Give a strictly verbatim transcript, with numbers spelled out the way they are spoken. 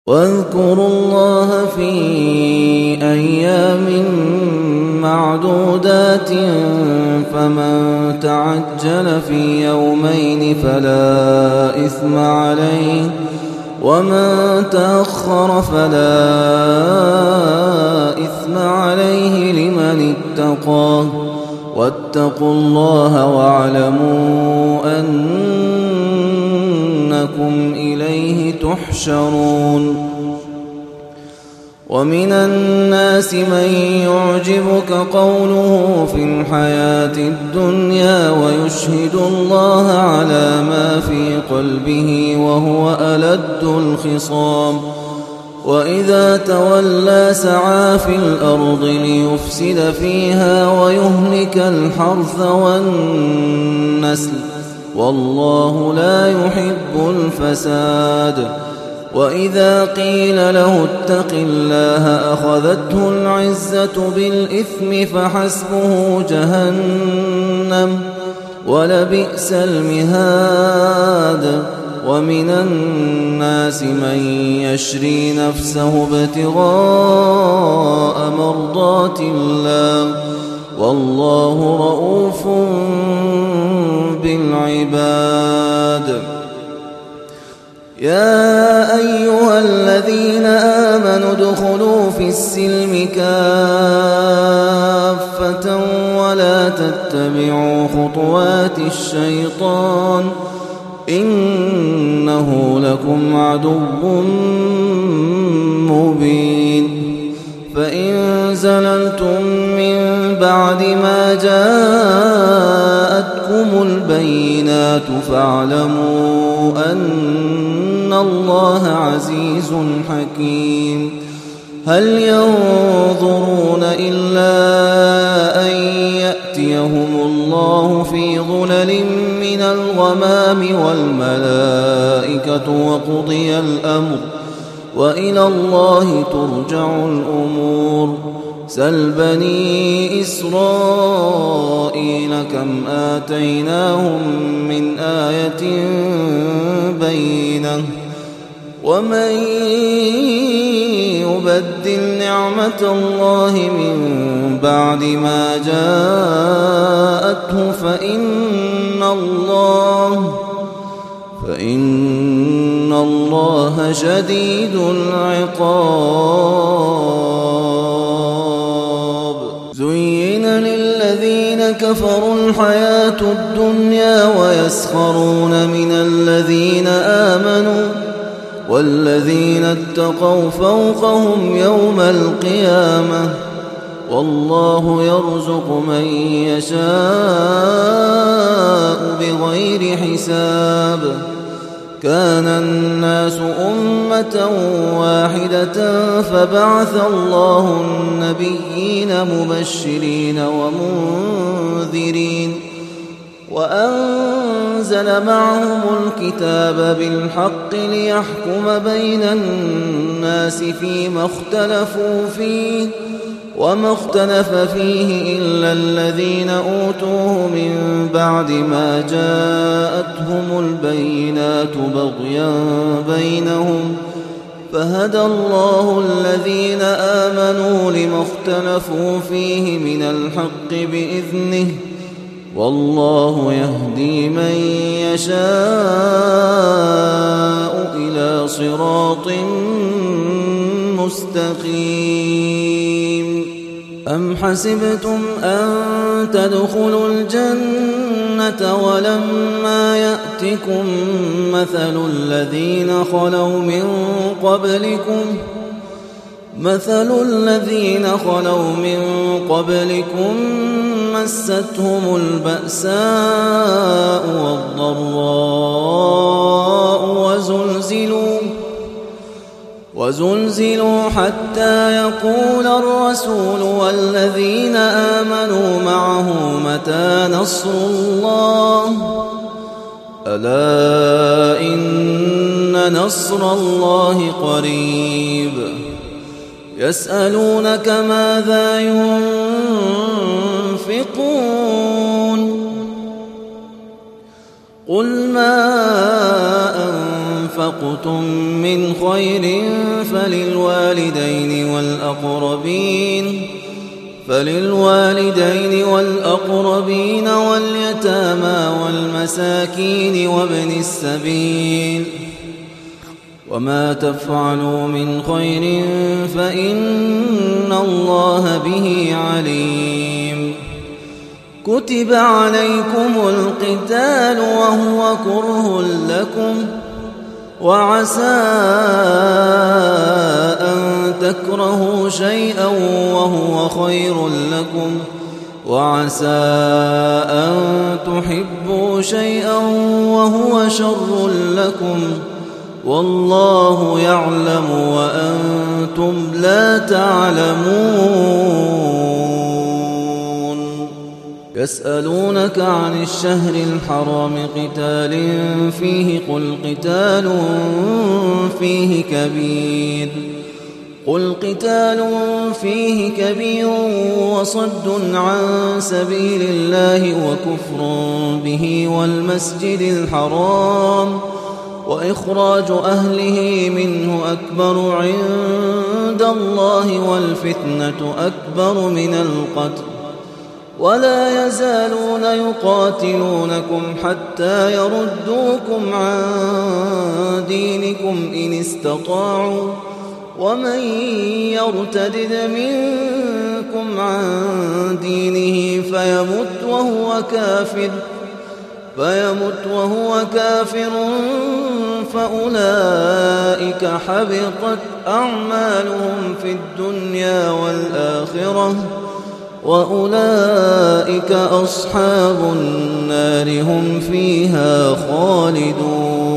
واذكروا الله في أيام معدودات فمن تعجل في يومين فلا إثم عليه ومن تأخر فلا إثم عليه لمن اتقى واتقوا الله واعلموا أنكم إليه تحشرون. ومن الناس من يعجبك قوله في الحياة الدنيا ويشهد الله على ما في قلبه وهو ألد الخصام وإذا تولى سعى في الأرض ليفسد فيها ويهلك الحرث والنسل والله لا يحب الفساد. وإذا قيل له اتق الله أخذته العزة بالإثم فحسبه جهنم ولبئس المهاد. ومن الناس من يشري نفسه ابتغاء مرضات الله والله رؤوف بالعباد. يا أيها الذين آمنوا ادخلوا في السلم كافة ولا تتبعوا خطوات الشيطان إنه لكم عدو مبين. فإن زللتم من بعد ما جاءتكم البينات فاعلموا أن الله عزيز حكيم. هل ينظرون إلا أن يأتيهم الله في ظلل من الغمام والملائكة وقضي الأمر وإلى الله ترجع الأمور. سل بني إسرائيل كم آتيناهم من آية بينة ومن يبدل نعمة الله من بعد ما جاءته فإن الله فإن الله شديد العقاب. زين للذين كفروا الحياة الدنيا ويسخرون من الذين آمنوا والذين اتقوا فوقهم يوم القيامة والله يرزق من يشاء بغير حساب. كان الناس أمة واحدة فبعث الله النبيين مبشرين ومنذرين وأنزل معهم الكتاب بالحق ليحكم بين الناس فيما اختلفوا فيه وما اختلف فيه إلا الذين أوتوه من بعد ما جاءتهم البينات بغيا بينهم فهدى الله الذين آمنوا لما اختلفوا فيه من الحق بإذنه والله يهدي من يشاء إلى صراط مستقيم. أم حسبتم أن تدخلوا الجنة ولما يأتكم مثل الذين خلوا من قبلكم مثل الذين خلوا من قبلكم مستهم البأساء والضراء وزلزلوا وزلزلوا حتى يقول الرسول والذين آمنوا معه متى نصر الله ألا إن نصر الله قريب. يسألونك ماذا ينفقون قل ما أنفقتم من خير فللوالدين والأقربين فللوالدين والأقربين واليتامى والمساكين وابن السبيل وما تفعلوا من خير فإن الله به عليم. كتب عليكم القتال وهو كره لكم وعسى أن تكرهوا شيئا وهو خير لكم وعسى أن تحبوا شيئا وهو شر لكم والله يعلم وأنتم لا تعلمون. يسألونك عن الشهر الحرام قتال فيه قل قتال فيه كبير قل قتال فيه كبير وصد عن سبيل الله وكفر به والمسجد الحرام وإخراج أهله منه أكبر عند الله والفتنة أكبر من القتل ولا يزالون يقاتلونكم حتى يردوكم عن دينكم إن استطاعوا ومن يرتدد منكم عن دينه فيمت وهو كافر فيمت وهو كافر فأولئك حبطت أعمالهم في الدنيا والآخرة وأولئك أصحاب النار هم فيها خالدون.